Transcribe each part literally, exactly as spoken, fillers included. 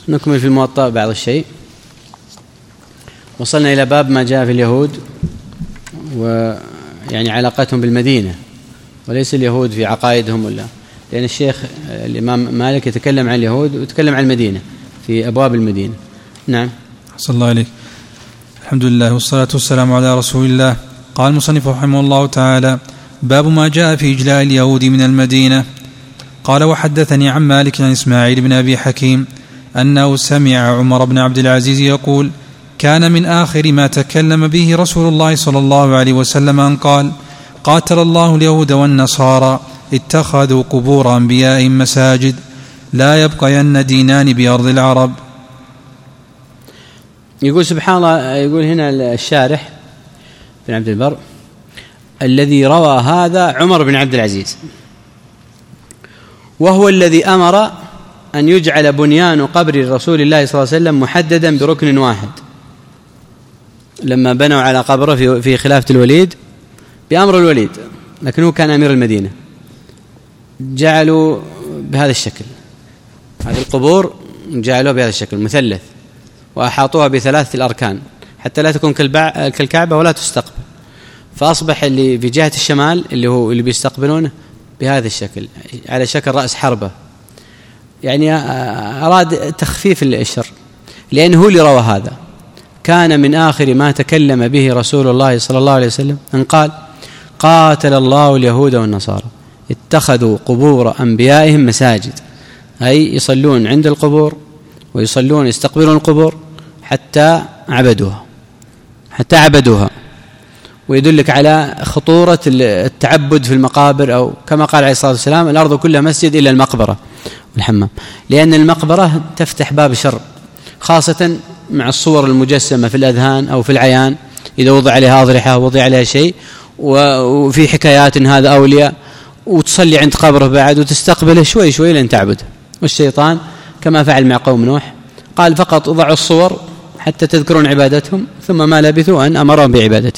نكمل في الموطأ بعض الشيء. وصلنا إلى باب ما جاء في اليهود ويعني علاقتهم بالمدينة، وليس اليهود في عقائدهم ولا، لأن الشيخ الإمام مالك يتكلم عن اليهود ويتكلم عن المدينة في أبواب المدينة. نعم. صلى الله عليك. الحمد لله والصلاة والسلام على رسول الله. قال المصنف رحمه الله تعالى: باب ما جاء في إجلاء اليهود من المدينة. قال: وحدثني عن مالك عن إسماعيل بن أبي حكيم أنه سمع عمر بن عبد العزيز يقول: كان من آخر ما تكلم به رسول الله صلى الله عليه وسلم أن قال: قاتل الله اليهود والنصارى اتخذوا قبور أنبيائهم مساجد لا يبقين دينان بأرض العرب. يقول سبحان الله، يقول هنا الشارح بن عبد البر: الذي روى هذا عمر بن عبد العزيز، وهو الذي أمر أن يجعل بنيان قبر رسول الله صلى الله عليه وسلم محددا بركن واحد، لما بنوا على قبره في خلافة الوليد بأمر الوليد، لكنه كان أمير المدينة، جعلوا بهذا الشكل، هذه القبور جعلوها بهذا الشكل مثلث، وأحاطوها بثلاثة الأركان حتى لا تكون كالكعبة ولا تستقبل، فأصبح اللي في جهة الشمال اللي هو اللي بيستقبلونه بهذا الشكل على شكل رأس حربة، يعني أراد تخفيف الشر، لأنه هو اللي روى هذا. كان من آخر ما تكلم به رسول الله صلى الله عليه وسلم أن قال: قاتل الله اليهود والنصارى اتخذوا قبور أنبيائهم مساجد، أي يصلون عند القبور ويصلون يستقبلون القبور حتى عبدوها حتى عبدوها ويدلك على خطورة التعبد في المقابر، أو كما قال عليه الصلاة والسلام: الأرض كلها مسجد إلا المقبرة والحمام، لأن المقبرة تفتح باب شر، خاصة مع الصور المجسمة في الأذهان أو في العيان، إذا وضع عليها أضرحة ووضع عليها شيء، وفي حكايات إن هذا أولياء، وتصلي عند قبره بعد وتستقبله شوي شوي لن تعبده. والشيطان كما فعل مع قوم نوح قال: فقط اضعوا الصور حتى تذكرون عبادتهم، ثم ما لبثوا أن أمرهم بعبادته.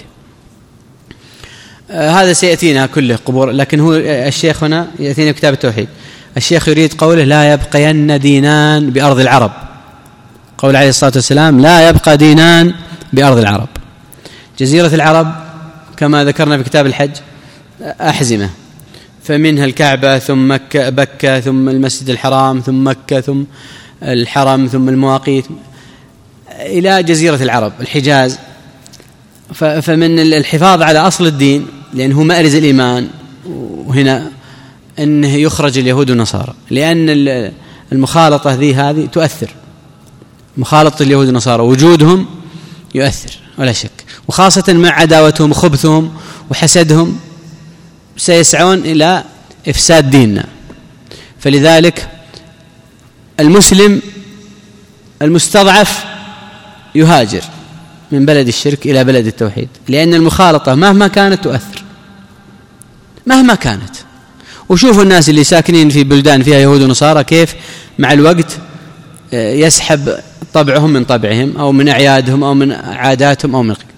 آه هذا سيأتينا كله قبور، لكن هو الشيخ هنا يأتينا كتاب التوحيد، الشيخ يريد قوله: لا يبقين دينان بأرض العرب. قول عليه الصلاة والسلام: لا يبقى دينان بأرض العرب. جزيرة العرب كما ذكرنا في كتاب الحج أحزمة، فمنها الكعبة ثم مكة بكة ثم المسجد الحرام ثم مكة ثم الحرم ثم المواقيت إلى جزيرة العرب الحجاز. فمن الحفاظ على أصل الدين، لأنه مأرز الإيمان، وهنا أنه يخرج اليهود والنصارى، لأن المخالطة ذي هذه تؤثر، مخالطة اليهود والنصارى وجودهم يؤثر ولا شك، وخاصة مع عداوتهم وخبثهم وحسدهم سيسعون إلى إفساد ديننا. فلذلك المسلم المستضعف يهاجر من بلد الشرك إلى بلد التوحيد، لأن المخالطة مهما كانت تؤثر مهما كانت. وشوفوا الناس اللي ساكنين في بلدان فيها يهود ونصارى كيف مع الوقت يسحب طبعهم من طبعهم أو من أعيادهم أو من عاداتهم أو من غير.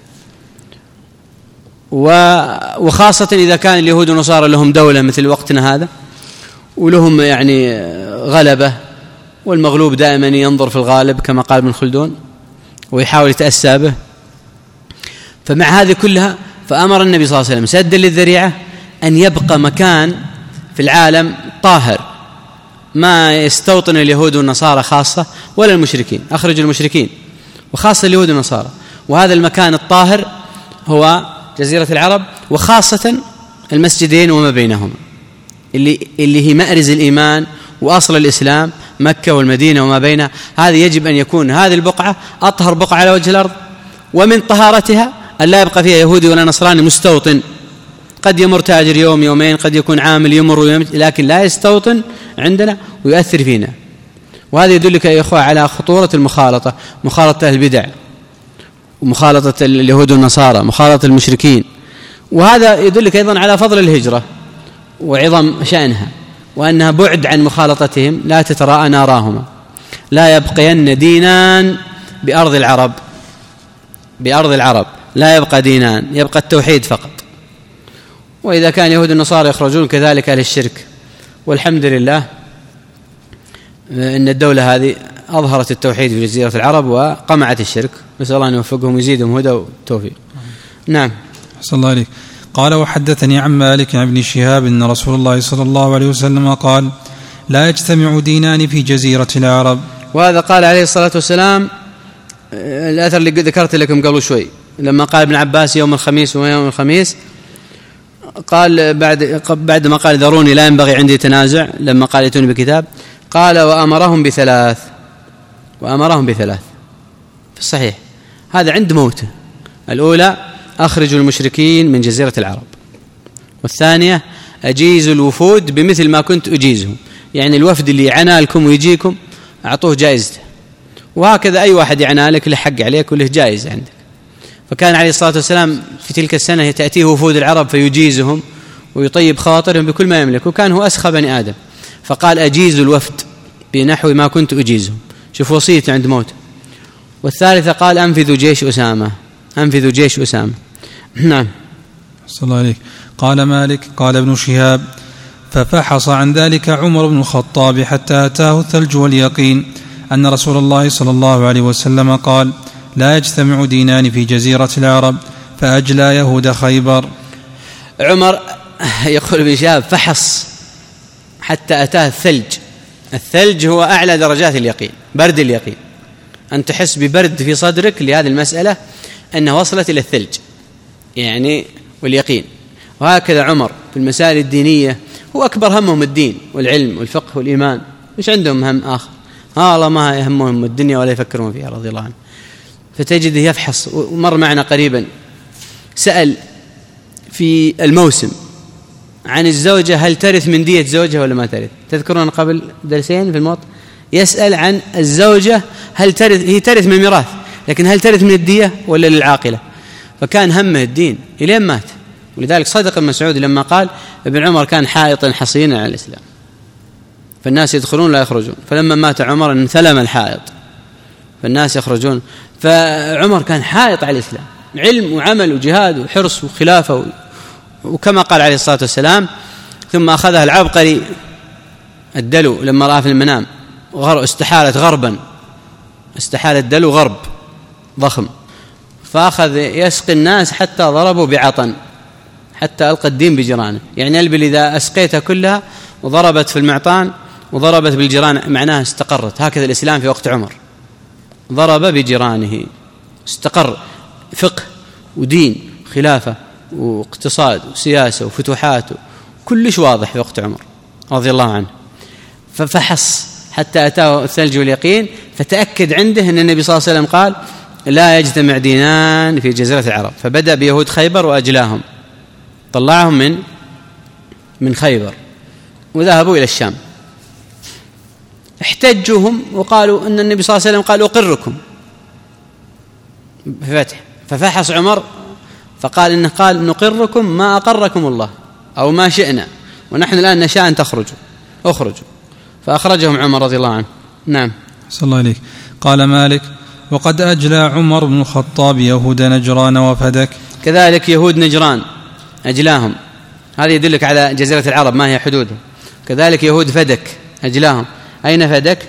وخاصة إذا كان اليهود والنصارى لهم دولة مثل وقتنا هذا ولهم يعني غلبة، والمغلوب دائما ينظر في الغالب كما قال ابن خلدون ويحاول يتأسى به. فمع هذه كلها فأمر النبي صلى الله عليه وسلم سدا للذريعة أن يبقى مكان في العالم طاهر ما يستوطن اليهود والنصارى خاصة ولا المشركين، أخرج المشركين وخاصة اليهود والنصارى، وهذا المكان الطاهر هو جزيرة العرب، وخاصة المسجدين وما بينهما اللي, اللي هي مأرز الإيمان وأصل الإسلام، مكة والمدينة وما بينها. هذه يجب أن يكون هذه البقعة أطهر بقعة على وجه الأرض، ومن طهارتها أن لا يبقى فيها يهودي ولا نصراني مستوطن. قد يمر تاجر يوم يومين، قد يكون عامل يمر ويمت، لكن لا يستوطن عندنا ويؤثر فينا. وهذا يدلك يا إخوة على خطورة المخالطة، مخالطة البدع ومخالطة اليهود والنصارى، مخالطة المشركين. وهذا يدلك أيضا على فضل الهجرة وعظم شأنها، وأنها بعد عن مخالطتهم لا تتراءى ناراهما. لا يبقين دينان بأرض العرب، بأرض العرب لا يبقى دينان، يبقى التوحيد فقط. وإذا كان يهود النصارى يخرجون كذلك أهل الشرك، والحمد لله إن الدولة هذه أظهرت التوحيد في جزيرة العرب وقمعت الشرك، نسأل الله أن يوفقهم ويزيدهم هدى وتوفيق. نعم. صلى الله عليك. قال وحدثني عن مالك عن ابن شهاب أن رسول الله صلى الله عليه وسلم قال لا يجتمع دينان في جزيرة العرب. وهذا قال عليه الصلاة والسلام الأثر اللي ذكرت لكم قبل شوي لما قال ابن عباس يوم الخميس ويوم الخميس، قال بعد بعد ما قال ذروني لا ينبغي عندي تنازع، لما قال ائتوني بكتاب قال وأمرهم بثلاث وأمرهم بثلاث في الصحيح هذا عند موته. الأولى أخرجوا المشركين من جزيرة العرب، والثانية أجيزوا الوفود بمثل ما كنت أجيزهم، يعني الوفد اللي يعنى لكم ويجيكم أعطوه جائزته، وهكذا أي واحد يعنى لك له حق عليك وله جائزة عندك. فكان عليه الصلاة والسلام في تلك السنة تأتيه وفود العرب فيجيزهم ويطيب خواطرهم بكل ما يملك، وكان هو أسخى بني آدم، فقال أجيزوا الوفد بنحو ما كنت أجيزهم، شوف وصيته عند موته. والثالثة قال أنفذوا جيش أسامة، أنفذوا جيش أسامة. نعم. صلى الله عليه. قال مالك قال ابن شهاب ففحص عن ذلك عمر بن الخطاب حتى أتاه الثلج واليقين أن رسول الله صلى الله عليه وسلم قال لا يجتمع دينان في جزيرة العرب فأجلى يهود خيبر. عمر يقول ابن شهاب فحص حتى أتاه الثلج. الثلج هو أعلى درجات اليقين، برد اليقين، أن تحس ببرد في صدرك لهذه المسألة أنها وصلت إلى الثلج يعني واليقين. وهكذا عمر في المسائل الدينية هو أكبر همهم الدين والعلم والفقه والإيمان، مش عندهم هم آخر، ها الله ما يهمهم الدنيا ولا يفكرون فيها رضي الله عنه. فتجده يفحص. ومر معنا قريبا سأل في الموسم عن الزوجة هل ترث من دية زوجها ولا ما ترث، تذكرون قبل درسين في الموطأ يسأل عن الزوجة هل ترث، هي ترث من الميراث لكن هل ترث من الدية ولا للعاقلة، فكان همه الدين إلين مات. ولذلك صدق ابن مسعود لما قال ابن عمر كان حائطا حصينا على الإسلام فالناس يدخلون لا يخرجون، فلما مات عمر انثلم الحائط فالناس يخرجون. فعمر كان حائط على الإسلام، علم وعمل وجهاد وحرص وخلافة، وكما قال عليه الصلاة والسلام ثم أخذها العبقري الدلو لما رأى في المنام استحالت غربا، استحال الدلو غرب ضخم، فأخذ يسقي الناس حتى ضربوا بعطن حتى ألقى الدين بجيرانه، يعني البل إذا أسقيتها كلها وضربت في المعطان وضربت بالجيران معناها استقرت. هكذا الإسلام في وقت عمر ضرب بجيرانه، استقر فقه ودين خلافة واقتصاد وسياسة وفتوحات كلش واضح في وقت عمر رضي الله عنه. ففحص حتى أتاه الثلج واليقين، فتأكد عنده أن النبي صلى الله عليه وسلم قال لا يجتمع دينان في جزيرة العرب، فبدأ بيهود خيبر وأجلاهم، طلعهم من من خيبر وذهبوا إلى الشام. احتجوهم وقالوا أن النبي صلى الله عليه وسلم قال أقركم بفتح، ففحص عمر فقال إنه قال نقركم ما أقركم الله أو ما شئنا، ونحن الآن نشاء أن تخرجوا أخرجوا، فأخرجهم عمر رضي الله عنه. نعم. صلى الله عليك. قال مالك وقد أجلى عمر بن الخطاب يهود نجران وفدك. كذلك يهود نجران أجلاهم، هذا يدلك على جزيرة العرب ما هي حدودها. كذلك يهود فدك أجلاهم. أين فدك؟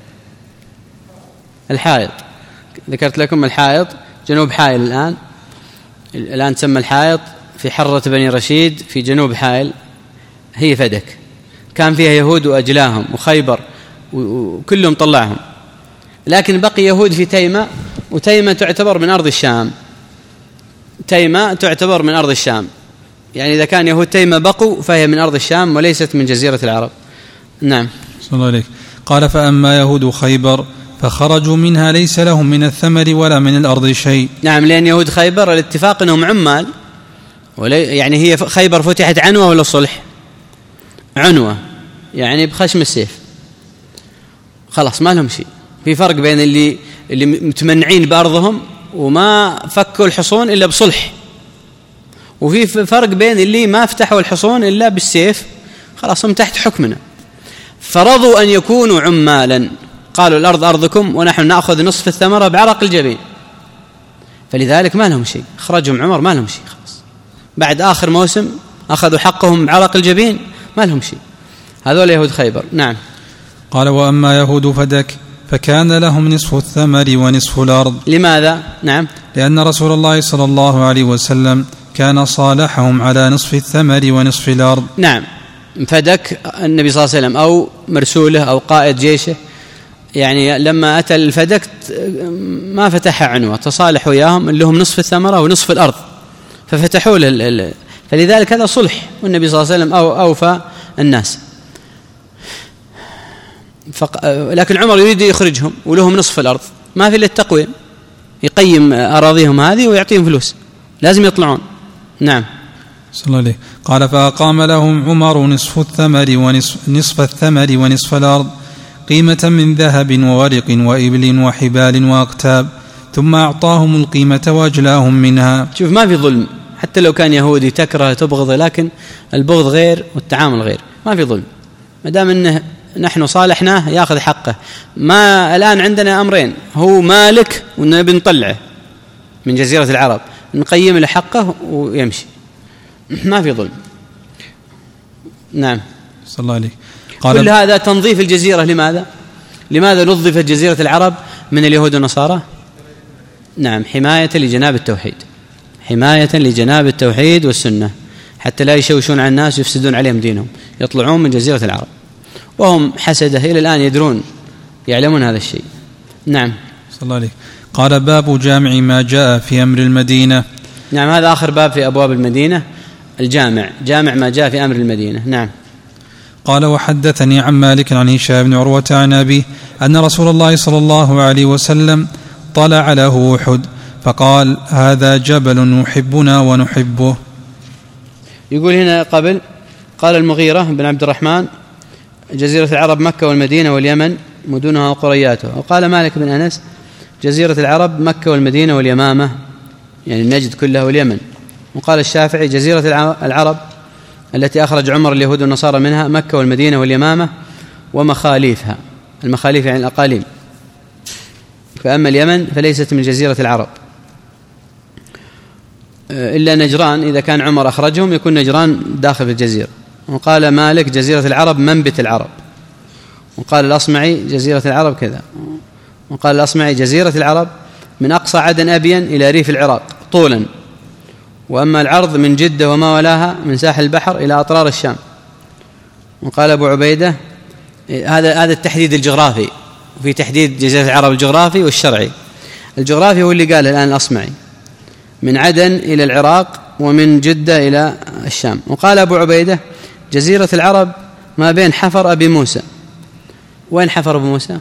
الحائط، ذكرت لكم الحائط جنوب حائل، الآن الآن تسمى الحائط في حرة بني رشيد في جنوب حائل، هي فدك، كان فيها يهود وأجلاهم وخيبر وكلهم طلعهم. لكن بقي يهود في تيمة، وتيمة تعتبر من أرض الشام، تيمة تعتبر من أرض الشام، يعني إذا كان يهود تيمة بقوا فهي من أرض الشام وليست من جزيرة العرب. نعم. صلى الله عليك. قال فأما يهود خيبر فخرجوا منها ليس لهم من الثمر ولا من الأرض شيء. نعم، لأن يهود خيبر الاتفاق أنهم عمال، يعني هي خيبر فتحت عنوة ولا صلح؟ عنوة، يعني بخشم السيف، خلاص ما لهم شيء. في فرق بين اللي اللي متمنعين بأرضهم وما فكوا الحصون إلا بصلح، وفي فرق بين اللي ما فتحوا الحصون إلا بالسيف، خلاص هم تحت حكمنا. فرضوا أن يكونوا عمالا، قالوا الأرض أرضكم ونحن نأخذ نصف الثمرة بعرق الجبين، فلذلك ما لهم شيء. خرجهم عمر ما لهم شيء، خلاص بعد آخر موسم أخذوا حقهم بعرق الجبين، ما لهم شيء. هذول يهود خيبر. نعم. قال وأما يهود فدك فكان لهم نصف الثمر ونصف الأرض. لماذا؟ نعم، لأن رسول الله صلى الله عليه وسلم كان صالحهم على نصف الثمر ونصف الأرض. نعم، فدك النبي صلى الله عليه وسلم أو مرسوله أو قائد جيشه، يعني لما أتى الفدك ما فتح عنوة، تصالح وياهم اللي هم نصف الثمرة ونصف الأرض، ففتحوا له، فلذلك هذا صلح، والنبي صلى الله عليه وسلم أو أوفى الناس. فق... لكن عمر يريد يخرجهم ولهم نصف الأرض، ما في إلا التقويم، يقيم أراضيهم هذه ويعطيهم فلوس، لازم يطلعون. نعم. صلى الله عليه. قال فأقام لهم عمر نصف الثمر ونصف نصف الثمر ونصف الأرض قيمة من ذهب وورق وإبل وحبال وأقتاب، ثم أعطاهم القيمة وأجلاهم منها. شوف، ما في ظلم، حتى لو كان يهودي تكره تبغض، لكن البغض غير والتعامل غير، ما في ظلم، ما دام انه نحن صالحناه ياخذ حقه. ما الآن عندنا أمرين، هو مالك ونبي نطلعه من جزيرة العرب، نقيم له حقه ويمشي، ما في ظلم. نعم. صلى الله عليه. قال كل هذا تنظيف الجزيرة. لماذا؟ لماذا نظفت جزيرة العرب من اليهود والنصارى؟ نعم، حماية لجناب التوحيد، حماية لجناب التوحيد والسنة، حتى لا يشوشون على الناس ويفسدون عليهم دينهم، يطلعون من جزيرة العرب، وهم حسده إلى الآن يدرون يعلمون هذا الشيء. نعم. صلى الله عليه. قال باب جامع ما جاء في أمر المدينة. نعم، هذا آخر باب في أبواب المدينة، الجامع، جامع ما جاء في أمر المدينة. نعم. قال وحدثني عن مالك عن هشام بن عروة عن أبيه أن رسول الله صلى الله عليه وسلم طلع له أحد فقال هذا جبل يحبنا ونحبه. يقول هنا قبل قال المغيرة بن عبد الرحمن جزيرة العرب مكة والمدينة واليمن مدنها وقرياتها، وقال مالك بن أنس جزيرة العرب مكة والمدينة واليمامة، يعني نجد كلها واليمن. وقال الشافعي جزيرة العرب التي أخرج عمر اليهود والنصارى منها مكة والمدينة واليمامة ومخاليفها، المخاليف يعني الأقاليم، فأما اليمن فليست من جزيرة العرب إلا نجران، إذا كان عمر أخرجهم يكون نجران داخل في الجزيرة. وقال مالك جزيرة العرب منبت العرب، وقال الأصمعي جزيرة العرب كذا، وقال الأصمعي جزيرة العرب من أقصى عدن أبين إلى ريف العراق طولا، وأما العرض من جدة وما ولاها من ساحل البحر إلى أطرار الشام. وقال أبو عبيدة هذا هذا التحديد الجغرافي، وفي تحديد جزيرة العرب الجغرافي والشرعي. الجغرافي هو اللي قال الآن الأصمعي من عدن إلى العراق ومن جدة إلى الشام. وقال أبو عبيدة جزيرة العرب ما بين حفر أبي موسى. وين حفر أبو موسى؟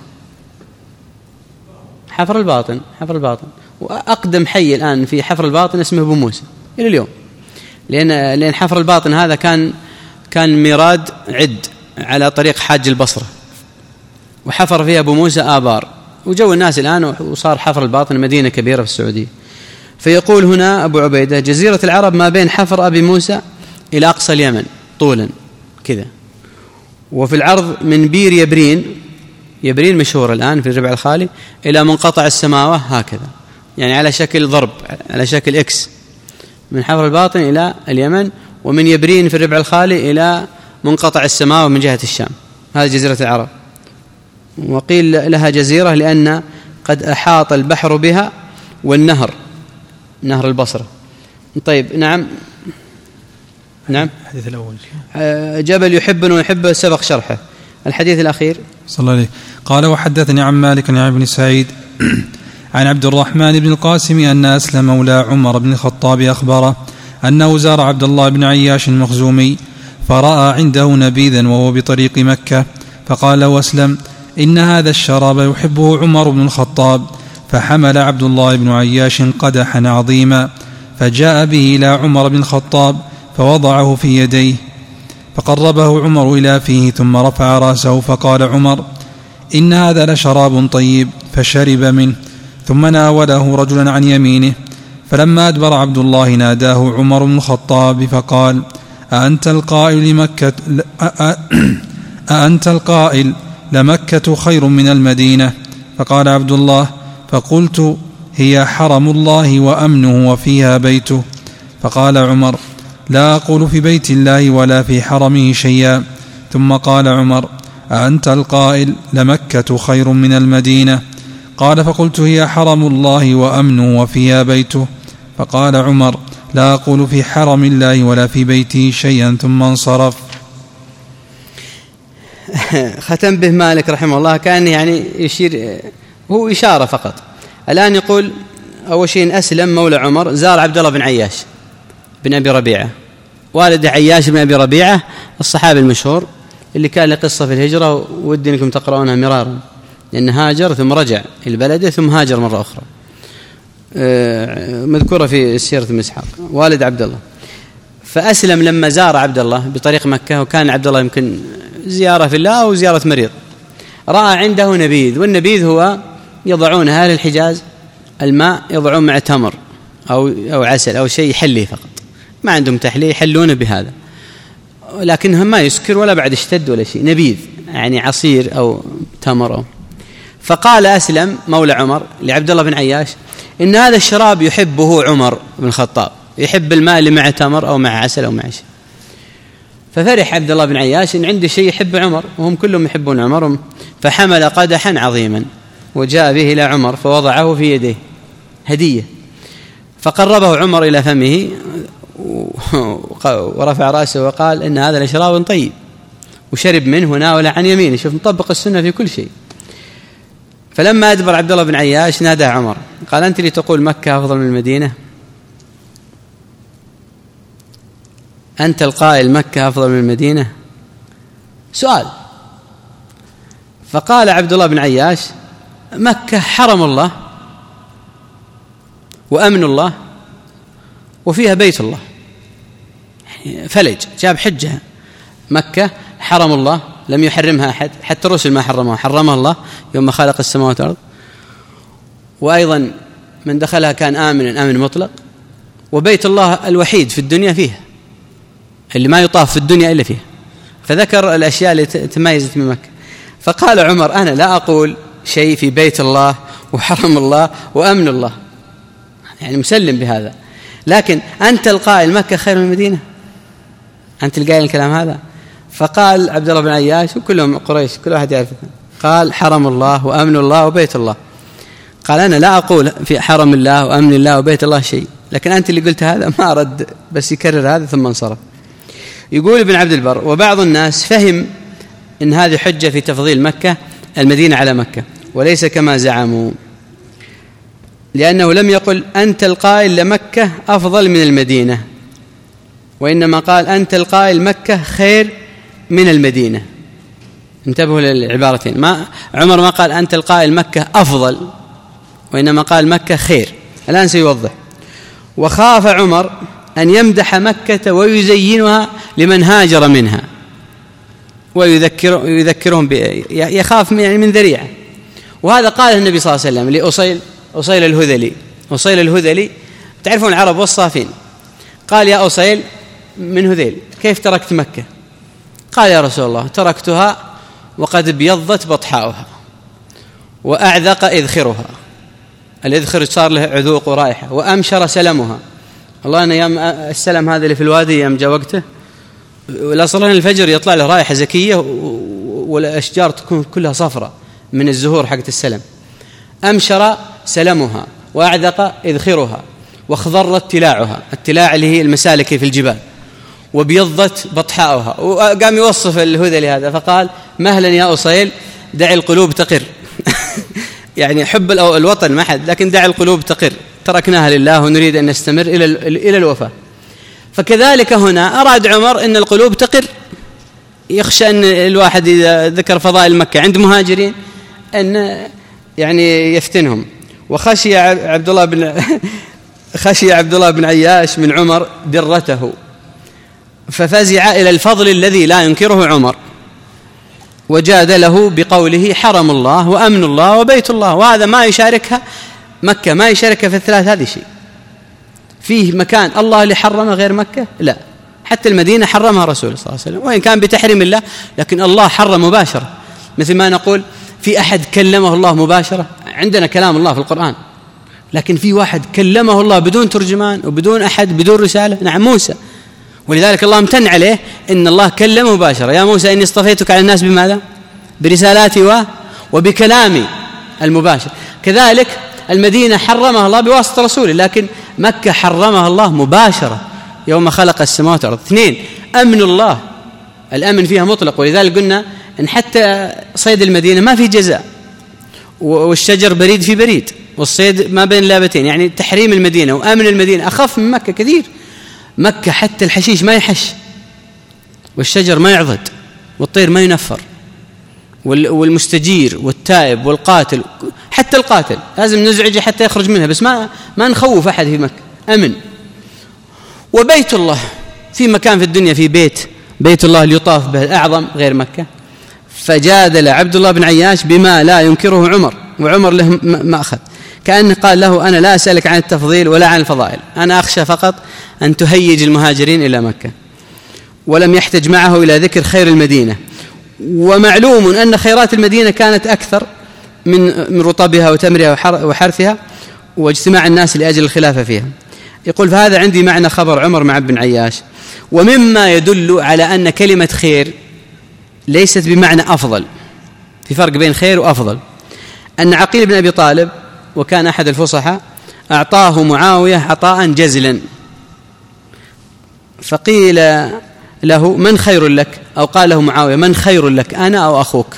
حفر الباطن، حفر الباطن، وأقدم حي الآن في حفر الباطن اسمه أبو موسى إلى اليوم، لأن لأن حفر الباطن هذا كان كان ميراد عد على طريق حاج البصرة، وحفر فيها أبو موسى آبار، وجو الناس الآن وصار حفر الباطن مدينة كبيرة في السعودية. فيقول هنا أبو عبيدة جزيرة العرب ما بين حفر أبي موسى إلى أقصى اليمن طولا كذا، وفي العرض من بير يبرين، يبرين مشهور الآن في الربع الخالي، إلى منقطع السماوة هكذا، يعني على شكل ضرب، على شكل إكس، من حفر الباطن إلى اليمن، ومن يبرين في الربع الخالي إلى منقطع السماوة من جهة الشام. هذه جزيرة العرب. وقيل لها جزيرة لأن قد أحاط البحر بها والنهر، نهر البصرة. طيب. نعم. نعم. الحديث الأول جبل يحبنا ويحبه سبق شرحه. الحديث الأخير صلى الله عليه. قال وحدثني عن مالك عن ابن سعيد عن عبد الرحمن بن القاسم أن أسلم مولى عمر بن الخطاب أخبره أنه زار عبد الله بن عياش المخزومي فرأى عنده نبيذا وهو بطريق مكة، فقال له أسلم إن هذا الشراب يحبه عمر بن الخطاب، فحمل عبد الله بن عياش قدحا عظيما فجاء به إلى عمر بن الخطاب فوضعه في يديه، فقربه عمر إلى فيه ثم رفع رأسه فقال عمر إن هذا لشراب طيب، فشرب منه ثم ناوله رجلا عن يمينه، فلما أدبر عبد الله ناداه عمر بن الخطاب فقال أأنت القائل لمكة أأنت القائل لمكة خير من المدينة؟ فقال عبد الله فقلت هي حرم الله وأمنه وفيها بيته. فقال عمر لا أقول في بيت الله ولا في حرمه شيئا. ثم قال عمر أأنت القائل لمكة خير من المدينة؟ قال فقلت هي حرم الله وأمنه وفيها بيته. فقال عمر لا أقول في حرم الله ولا في بيته شيئا ثم انصرف. ختم به مالك رحمه الله كان يعني يشير، هو إشارة فقط. الآن يقول أول شيء أسلم مولى عمر زار عبد الله بن عياش بن أبي ربيعة، والد عياش بن أبي ربيعة الصحابي المشهور اللي كان له قصة في الهجرة ودي أنكم تقرؤونها مرارا، لأن هاجر ثم رجع إلى بلده ثم هاجر مرة أخرى، مذكورة في سيرة ابن إسحاق، والد عبد الله. فأسلم لما زار عبد الله بطريق مكة، وكان عبد الله يمكن زيارة في الله أو زيارة مريض، رأى عنده نبيذ، والنبيذ هو يضعون أهل الحجاز الماء يضعون مع تمر أو أو عسل أو شيء يحليه فقط، ما عندهم تحليه يحلونه بهذا، لكنهم ما يسكر ولا بعد اشتد ولا شيء، نبيذ يعني عصير أو تمر أو. فقال أسلم مولى عمر لعبد الله بن عياش إن هذا الشراب يحبه عمر بن الخطاب، يحب الماء اللي مع تمر أو مع عسل أو مع شيء. ففرح عبد الله بن عياش إن عنده شيء يحب عمر وهم كلهم يحبون عمر، فحمل قدحا عظيما وجاء به إلى عمر فوضعه في يديه هدية، فقربه عمر إلى فمه ورفع رأسه وقال إن هذا لشراب طيب، وشرب منه وناول عن يمينه. شوف مطبق السنة في كل شيء. فلما أدبر عبد الله بن عياش نادى عمر قال أنت اللي تقول مكة أفضل من المدينة؟ أنت القائل مكة أفضل من المدينة؟ سؤال. فقال عبد الله بن عياش مكة حرم الله وأمن الله وفيها بيت الله، يعني فلج جاب حجة. مكة حرم الله لم يحرمها أحد، حتى الرسل ما حرمها، حرمها الله يوم خلق السماوات والأرض، وأيضا من دخلها كان آمنا أمن مطلق، وبيت الله الوحيد في الدنيا فيها اللي ما يطاف في الدنيا إلا فيها. فذكر الأشياء اللي تميزت من مكة. فقال عمر أنا لا أقول شيء في بيت الله وحرم الله وأمن الله، يعني مسلم بهذا، لكن أنت القائل مكة خير من المدينة، أنت القائل الكلام هذا. فقال عبد الله بن عياش وكلهم قريش كل واحد يعرف، قال حرم الله وأمن الله وبيت الله. قال أنا لا أقول في حرم الله وأمن الله وبيت الله شيء، لكن أنت اللي قلت هذا. ما رد بس يكرر هذا ثم انصرف. يقول ابن عبد البر وبعض الناس فهم إن هذه حجة في تفضيل مكة المدينة على مكة، وليس كما زعموا، لأنه لم يقل أنت القائل لمكة أفضل من المدينة، وإنما قال أنت القائل مكة خير من المدينة. انتبهوا للعبارتين، ما عمر ما قال أنت القائل مكة أفضل، وإنما قال مكة خير. الآن سيوضح. وخاف عمر أن يمدح مكة ويزينها لمن هاجر منها ويذكر يذكرهم يخاف يعني من ذريعة. وهذا قال النبي صلى الله عليه وسلم لأصيل أصيل الهذلي. أصيل الهذلي تعرفون العرب والصافين، قال يا أصيل من هذيل كيف تركت مكة؟ قال يا رسول الله تركتها وقد ابيضت بطحاؤها وأعذق إذخرها، الإذخر صار له عذوق ورائحة، وأمشر سلمها. الله أنا يوم السلم هذا اللي في الوادي يوم جاء وقته الأصلين الفجر يطلع له رائحة زكية والأشجار تكون كلها صفرة من الزهور حقت السلم. أمشر سلمها وأعذق إذخرها واخضرت تلاعها، التلاع اللي هي المسالك في الجبال، وبيضت بطحاؤها. وقام يوصف الهذلي هذا فقال مهلا يا أصيل دع القلوب تقر يعني حب الوطن ما حد، لكن دع القلوب تقر، تركناها لله ونريد أن نستمر إلى إلى الوفاة. فكذلك هنا أراد عمر أن القلوب تقر، يخشى أن الواحد إذا ذكر فضائل مكة عند مهاجرين أن يعني يفتنهم. وخشي عبد الله بن خشي عبد الله بن عياش من عمر درته، ففزع إلى الفضل الذي لا ينكره عمر، وجادله بقوله حرم الله وأمن الله وبيت الله، وهذا ما يشاركها مكة، ما يشاركها في الثلاث هذه شيء. فيه مكان الله اللي حرمه غير مكة؟ لا، حتى المدينة حرمها رسول صلى الله عليه وسلم، وإن كان بتحريم الله لكن الله حرم مباشرة. مثل ما نقول في أحد كلمه الله مباشرة، عندنا كلام الله في القرآن، لكن في واحد كلمه الله بدون ترجمان وبدون أحد بدون رسالة، نعم موسى، ولذلك الله امتن عليه إن الله كلمه مباشرة. يا موسى إني اصطفيتك على الناس بماذا؟ برسالاتي وبكلامي المباشر. كذلك المدينة حرمها الله بواسطة رسوله، لكن مكة حرمها الله مباشرة يوم خلق السماوات والأرض. اثنين، أمن الله، الأمن فيها مطلق، ولذلك قلنا أن حتى صيد المدينة ما في جزاء، والشجر بريد في بريد، والصيد ما بين لابتين، يعني تحريم المدينة وأمن المدينة أخف من مكة كثير. مكة حتى الحشيش ما يحش، والشجر ما يعضد، والطير ما ينفر، والمستجير والتائب والقاتل، حتى القاتل لازم نزعجه حتى يخرج منها، بس ما ما نخوف أحد في مكة، أمن. وبيت الله، في مكان في الدنيا في بيت بيت الله اللي يطاف به الأعظم غير مكة. فجادل عبد الله بن عياش بما لا ينكره عمر، وعمر له مأخذ، كأنه قال له أنا لا أسألك عن التفضيل ولا عن الفضائل، أنا أخشى فقط أن تهيج المهاجرين إلى مكة. ولم يحتج معه إلى ذكر خير المدينة. ومعلوم أن خيرات المدينة كانت أكثر من من رطبها وتمرها وحرثها واجتماع الناس لأجل الخلافة فيها. يقول فهذا عندي معنى خبر عمر مع ابن عياش. ومما يدل على أن كلمة خير ليست بمعنى أفضل، في فرق بين خير وأفضل، أن عقيل بن أبي طالب وكان أحد الفصحاء أعطاه معاوية عطاء جزلا، فقيل له من خير لك، أو قال له معاوية من خير لك أنا أو أخوك،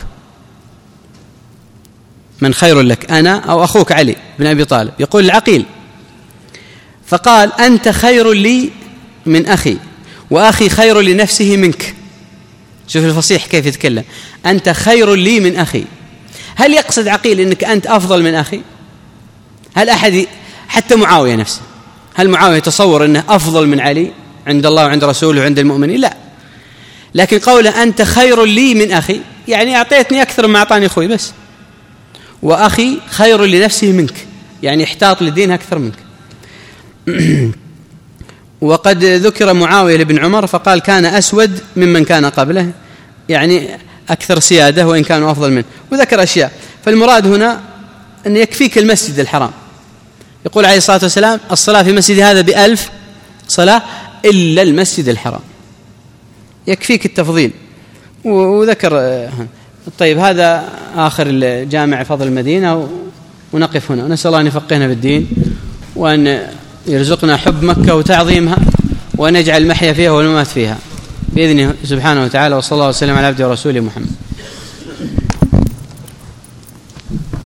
من خير لك أنا أو أخوك علي بن أبي طالب. يقول العقيل فقال أنت خير لي من أخي، وأخي خير لنفسه منك. شوف الفصيح كيف يتكلم، أنت خير لي من أخي. هل يقصد عقيل أنك أنت أفضل من أخي؟ هل أحد حتى معاوية نفسه، هل معاوية يتصور أنه أفضل من علي عند الله وعند رسوله وعند المؤمنين؟ لا، لكن قوله أنت خير لي من أخي يعني أعطيتني أكثر ما أعطاني أخوي بس، وأخي خير لنفسه منك يعني احتاط للدين أكثر منك. وقد ذكر معاوية لابن عمر فقال كان أسود ممن كان قبله، يعني أكثر سيادة وإن كانوا أفضل منه، وذكر أشياء. فالمراد هنا أن يكفيك المسجد الحرام. يقول عليه الصلاة والسلام الصلاة في مسجد هذا بألف صلاة إلا المسجد الحرام، يكفيك التفضيل. وذكر. طيب هذا آخر الجامع فضل المدينة، ونقف هنا، ونسأل الله أن يفقهنا بالدين، وأن يرزقنا حب مكة وتعظيمها، وأن يجعل المحيا فيها والممات فيها بإذنه سبحانه وتعالى. وصلى الله وسلم على عبده ورسوله محمد.